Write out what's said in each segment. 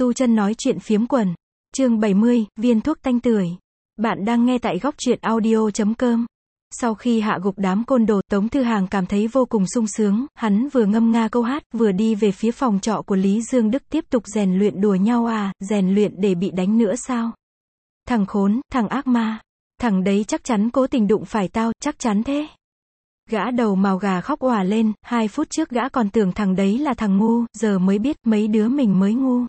Tu chân nói chuyện phiếm quần. Chương 70, viên thuốc tanh tưởi. Bạn đang nghe tại góc truyện audio.com. Sau khi hạ gục đám côn đồ, Tống Thư Hàng cảm thấy vô cùng sung sướng, hắn vừa ngâm nga câu hát, vừa đi về phía phòng trọ của Lý Dương Đức tiếp tục rèn luyện. Đùa nhau à, rèn luyện để bị đánh nữa sao? Thằng khốn, thằng ác ma. Thằng đấy chắc chắn cố tình đụng phải tao, chắc chắn thế. Gã đầu màu gà khóc òa lên, 2 phút trước gã còn tưởng thằng đấy là thằng ngu, giờ mới biết mấy đứa mình mới ngu.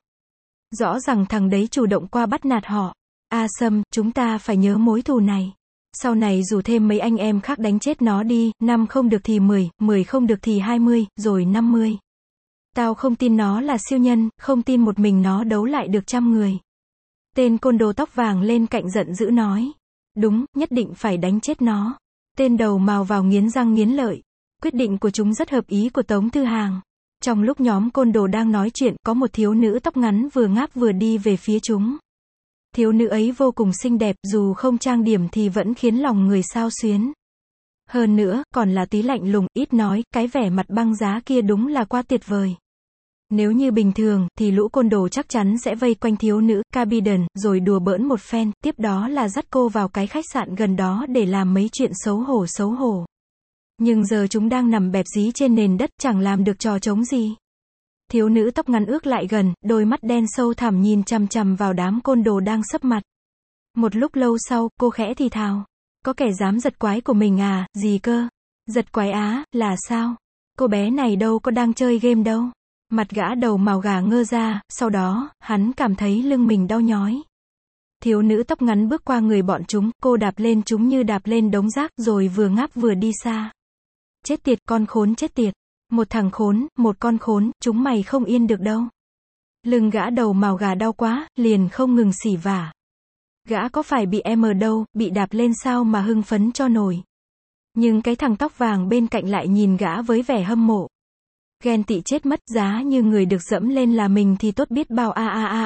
Rõ ràng thằng đấy chủ động qua bắt nạt họ. A Sâm, chúng ta phải nhớ mối thù này. Sau này rủ thêm mấy anh em khác đánh chết nó đi, 5 không được thì 10, 10 không được thì 20, rồi 50. Tao không tin nó là siêu nhân, không tin một mình nó đấu lại được 100 người. Tên côn đồ tóc vàng lên cạnh giận dữ nói. Đúng, nhất định phải đánh chết nó. Tên đầu màu vào nghiến răng nghiến lợi. Quyết định của chúng rất hợp ý của Tống Thư Hàng. Trong lúc nhóm côn đồ đang nói chuyện, có một thiếu nữ tóc ngắn vừa ngáp vừa đi về phía chúng. Thiếu nữ ấy vô cùng xinh đẹp, dù không trang điểm thì vẫn khiến lòng người xao xuyến. Hơn nữa, còn là tí lạnh lùng, ít nói, cái vẻ mặt băng giá kia đúng là quá tuyệt vời. Nếu như bình thường, thì lũ côn đồ chắc chắn sẽ vây quanh thiếu nữ, Cabiden, rồi đùa bỡn một phen, tiếp đó là dắt cô vào cái khách sạn gần đó để làm mấy chuyện xấu hổ. Nhưng giờ chúng đang nằm bẹp dí trên nền đất, chẳng làm được trò trống gì. Thiếu nữ tóc ngắn ước lại gần, đôi mắt đen sâu thẳm nhìn chằm chằm vào đám côn đồ đang sấp mặt. Một lúc lâu sau, cô khẽ thì thào. Có kẻ dám giật quái của mình à, gì cơ? Giật quái á, là sao? Cô bé này đâu có đang chơi game đâu. Mặt gã đầu màu gà ngơ ra, sau đó, hắn cảm thấy lưng mình đau nhói. Thiếu nữ tóc ngắn bước qua người bọn chúng, cô đạp lên chúng như đạp lên đống rác, rồi vừa ngáp vừa đi xa. Chết tiệt, con khốn chết tiệt. Một thằng khốn, một con khốn, chúng mày không yên được đâu. Lưng gã đầu màu gà đau quá, liền không ngừng xỉ vả. Gã có phải bị em ở đâu, bị đạp lên sao mà hưng phấn cho nổi. Nhưng cái thằng tóc vàng bên cạnh lại nhìn gã với vẻ hâm mộ. Ghen tị chết mất, giá như người được dẫm lên là mình thì tốt biết bao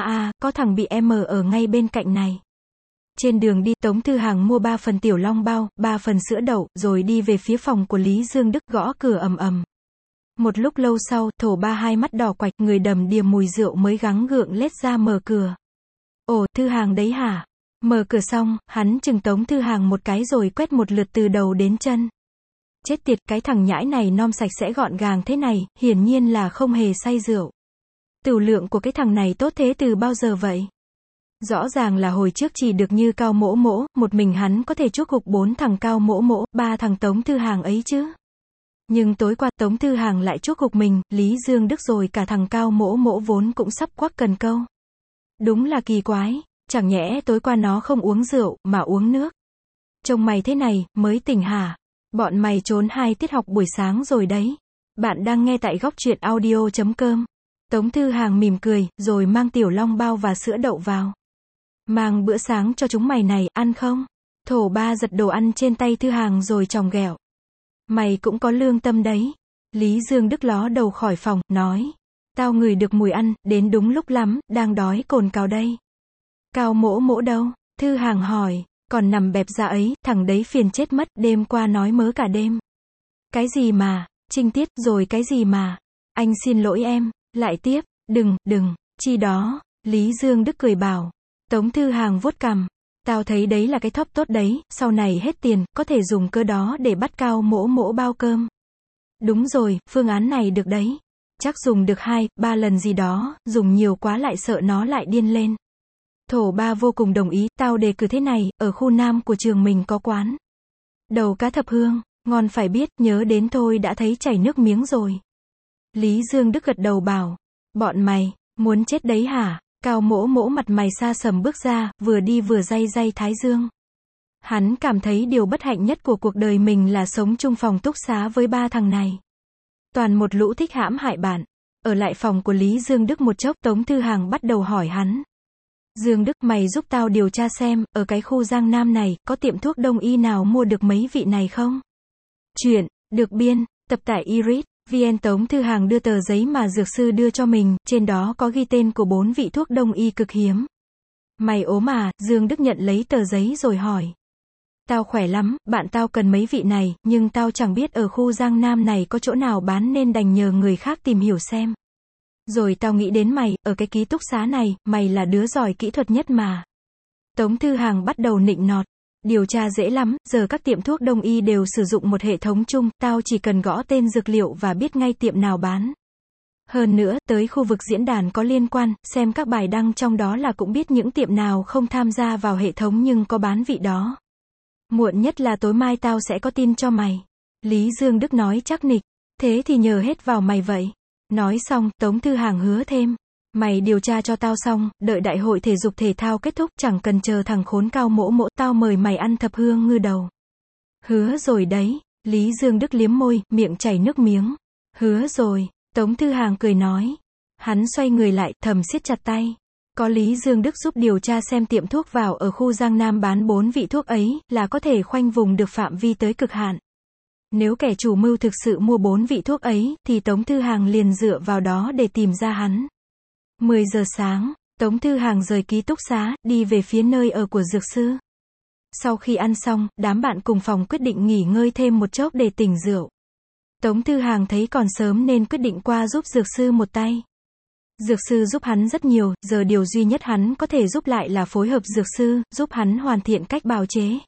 có thằng bị em ở ngay bên cạnh này. Trên đường đi, Tống Thư Hàng mua 3 phần tiểu long bao, 3 phần sữa đậu, rồi đi về phía phòng của Lý Dương Đức, gõ cửa ầm ầm. Một lúc lâu sau, Thổ Ba hai mắt đỏ quạch, người đầm đìa mùi rượu mới gắng gượng lết ra mở cửa. Ồ, Thư Hàng đấy hả? Mở cửa xong, hắn chừng Tống Thư Hàng một cái rồi quét một lượt từ đầu đến chân. Chết tiệt, cái thằng nhãi này nom sạch sẽ gọn gàng thế này, hiển nhiên là không hề say rượu. Tửu lượng của cái thằng này tốt thế từ bao giờ vậy? Rõ ràng là hồi trước chỉ được như Cao Mỗ Mỗ, một mình hắn có thể chuốc gục 4 thằng Cao Mỗ Mỗ, 3 thằng Tống Thư Hàng ấy chứ. Nhưng tối qua Tống Thư Hàng lại chuốc gục mình, Lý Dương Đức rồi cả thằng Cao Mỗ Mỗ vốn cũng sắp quắc cần câu. Đúng là kỳ quái, chẳng nhẽ tối qua nó không uống rượu, mà uống nước. Trông mày thế này, mới tỉnh hả? Bọn mày trốn 2 tiết học buổi sáng rồi đấy. Bạn đang nghe tại góc truyện audio.com. Tống Thư Hàng mỉm cười, rồi mang tiểu long bao và sữa đậu vào. Mang bữa sáng cho chúng mày này, ăn không? Thổ Ba giật đồ ăn trên tay Thư Hàng rồi chòng ghẹo. Mày cũng có lương tâm đấy. Lý Dương Đức ló đầu khỏi phòng, nói. Tao ngửi được mùi ăn, đến đúng lúc lắm, đang đói cồn cào đây. Cao Mỗ Mỗ đâu? Thư Hàng hỏi. Còn nằm bẹp ra ấy, thằng đấy phiền chết mất, đêm qua nói mớ cả đêm. Cái gì mà, trinh tiết, rồi cái gì mà. Anh xin lỗi em, lại tiếp, đừng, chi đó. Lý Dương Đức cười bảo. Tống Thư Hàng vuốt cằm. Tao thấy đấy là cái thóp tốt đấy, sau này hết tiền, có thể dùng cơ đó để bắt Cao Mỗ Mỗ bao cơm. Đúng rồi, phương án này được đấy. Chắc dùng được 2, 3 lần gì đó, dùng nhiều quá lại sợ nó lại điên lên. Thổ Ba vô cùng đồng ý, tao đề cử thế này, ở khu Nam của trường mình có quán đầu cá thập hương, ngon phải biết, nhớ đến thôi đã thấy chảy nước miếng rồi. Lý Dương Đức gật đầu bảo, bọn mày, muốn chết đấy hả? Cao Mỗ Mỗ mặt mày xa sầm bước ra, vừa đi vừa day thái dương. Hắn cảm thấy điều bất hạnh nhất của cuộc đời mình là sống chung phòng túc xá với 3 thằng này. Toàn một lũ thích hãm hại bạn. Ở lại phòng của Lý Dương Đức một chốc, Tống Thư Hàng bắt đầu hỏi hắn. Dương Đức, mày giúp tao điều tra xem, ở cái khu Giang Nam này, có tiệm thuốc đông y nào mua được mấy vị này không? Chuyện, được biên, tập tải iRead, VN. Tống Thư Hàng đưa tờ giấy mà dược sư đưa cho mình, trên đó có ghi tên của 4 vị thuốc đông y cực hiếm. Mày ốm à? Dương Đức nhận lấy tờ giấy rồi hỏi. Tao khỏe lắm, bạn tao cần mấy vị này, nhưng tao chẳng biết ở khu Giang Nam này có chỗ nào bán nên đành nhờ người khác tìm hiểu xem. Rồi tao nghĩ đến mày, ở cái ký túc xá này, mày là đứa giỏi kỹ thuật nhất mà. Tống Thư Hàng bắt đầu nịnh nọt. Điều tra dễ lắm, giờ các tiệm thuốc đông y đều sử dụng một hệ thống chung, tao chỉ cần gõ tên dược liệu và biết ngay tiệm nào bán. Hơn nữa, tới khu vực diễn đàn có liên quan, xem các bài đăng trong đó là cũng biết những tiệm nào không tham gia vào hệ thống nhưng có bán vị đó. Muộn nhất là tối mai tao sẽ có tin cho mày. Lý Dương Đức nói chắc nịch. Thế thì nhờ hết vào mày vậy. Nói xong, Tống Thư Hàng hứa thêm. Mày điều tra cho tao xong, đợi đại hội thể dục thể thao kết thúc chẳng cần chờ thằng khốn Cao Mỗ Mỗ tao mời mày ăn thập hương ngư đầu. Hứa rồi đấy. Lý Dương Đức liếm môi, miệng chảy nước miếng. Hứa rồi. Tống Thư Hàng cười nói. Hắn xoay người lại, thầm siết chặt tay. Có Lý Dương Đức giúp điều tra xem tiệm thuốc vào ở khu Giang Nam bán 4 vị thuốc ấy, là có thể khoanh vùng được phạm vi tới cực hạn. Nếu kẻ chủ mưu thực sự mua 4 vị thuốc ấy, thì Tống Thư Hàng liền dựa vào đó để tìm ra hắn. 10 giờ sáng, Tống Thư Hàng rời ký túc xá, đi về phía nơi ở của dược sư. Sau khi ăn xong, đám bạn cùng phòng quyết định nghỉ ngơi thêm một chốc để tỉnh rượu. Tống Thư Hàng thấy còn sớm nên quyết định qua giúp dược sư một tay. Dược sư giúp hắn rất nhiều, giờ điều duy nhất hắn có thể giúp lại là phối hợp dược sư, giúp hắn hoàn thiện cách bào chế.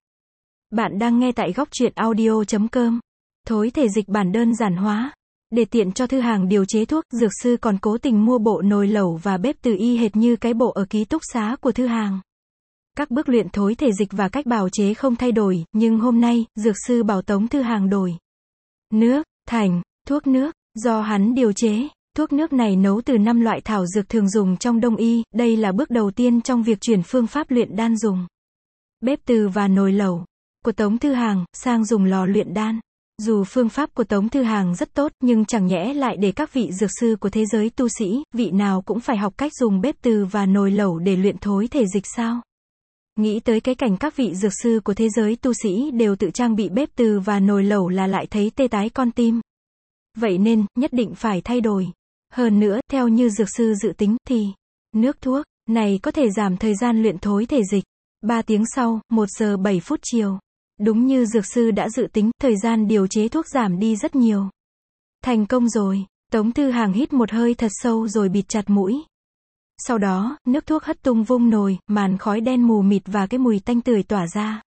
Bạn đang nghe tại góc truyện audio.com. Thối thể dịch bản đơn giản hóa. Để tiện cho Thư Hàng điều chế thuốc, dược sư còn cố tình mua bộ nồi lẩu và bếp từ y hệt như cái bộ ở ký túc xá của Thư Hàng. Các bước luyện thối thể dịch và cách bào chế không thay đổi, nhưng hôm nay, dược sư bảo Tống Thư Hàng đổi. Nước, thành, thuốc nước, do hắn điều chế. Thuốc nước này nấu từ 5 loại thảo dược thường dùng trong đông y, đây là bước đầu tiên trong việc chuyển phương pháp luyện đan dùng. Bếp từ và nồi lẩu của Tống Thư Hàng, sang dùng lò luyện đan. Dù phương pháp của Tống Thư Hàng rất tốt, nhưng chẳng nhẽ lại để các vị dược sư của thế giới tu sĩ, vị nào cũng phải học cách dùng bếp từ và nồi lẩu để luyện thối thể dịch sao? Nghĩ tới cái cảnh các vị dược sư của thế giới tu sĩ đều tự trang bị bếp từ và nồi lẩu là lại thấy tê tái con tim. Vậy nên, nhất định phải thay đổi. Hơn nữa, theo như dược sư dự tính, thì nước thuốc này có thể giảm thời gian luyện thối thể dịch. 3 tiếng sau, 1 giờ 7 phút chiều. Đúng như dược sư đã dự tính, thời gian điều chế thuốc giảm đi rất nhiều. Thành công rồi. Tống Thư Hàng hít một hơi thật sâu rồi bịt chặt mũi. Sau đó, nước thuốc hất tung vung nồi, màn khói đen mù mịt và cái mùi tanh tưởi tỏa ra.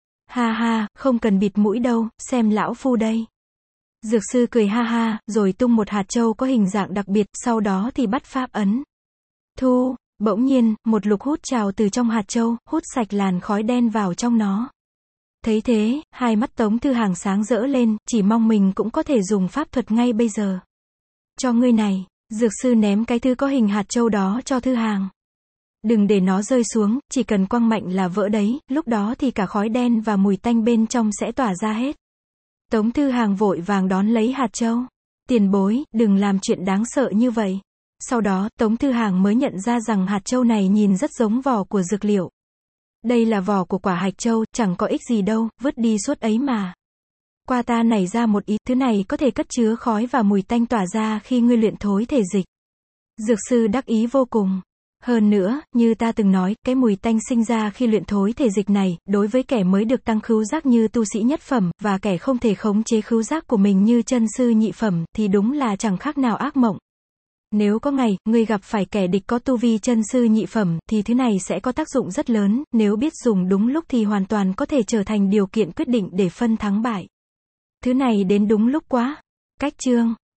Ha ha, không cần bịt mũi đâu, xem lão phu đây. Dược sư cười ha ha, rồi tung một hạt châu có hình dạng đặc biệt, sau đó thì bắt pháp ấn. Thu, bỗng nhiên, một lực hút trào từ trong hạt châu, hút sạch làn khói đen vào trong nó. Thấy thế, hai mắt Tống Thư Hàng sáng rỡ lên, chỉ mong mình cũng có thể dùng pháp thuật ngay bây giờ. Cho ngươi này, dược sư ném cái thứ có hình hạt châu đó cho Thư Hàng. Đừng để nó rơi xuống, chỉ cần quăng mạnh là vỡ đấy, lúc đó thì cả khói đen và mùi tanh bên trong sẽ tỏa ra hết. Tống Thư Hàng vội vàng đón lấy hạt châu. Tiền bối, đừng làm chuyện đáng sợ như vậy. Sau đó, Tống Thư Hàng mới nhận ra rằng hạt châu này nhìn rất giống vỏ của dược liệu. Đây là vỏ của quả hạch châu, chẳng có ích gì đâu, vứt đi suốt ấy mà. Qua ta nảy ra một ý, thứ này có thể cất chứa khói và mùi tanh tỏa ra khi ngươi luyện thối thể dịch. Dược sư đắc ý vô cùng. Hơn nữa, như ta từng nói, cái mùi tanh sinh ra khi luyện thối thể dịch này, đối với kẻ mới được tăng khứu giác như tu sĩ nhất phẩm, và kẻ không thể khống chế khứu giác của mình như chân sư nhị phẩm, thì đúng là chẳng khác nào ác mộng. Nếu có ngày, ngươi gặp phải kẻ địch có tu vi chân sư nhị phẩm, thì thứ này sẽ có tác dụng rất lớn, nếu biết dùng đúng lúc thì hoàn toàn có thể trở thành điều kiện quyết định để phân thắng bại. Thứ này đến đúng lúc quá. Cách chương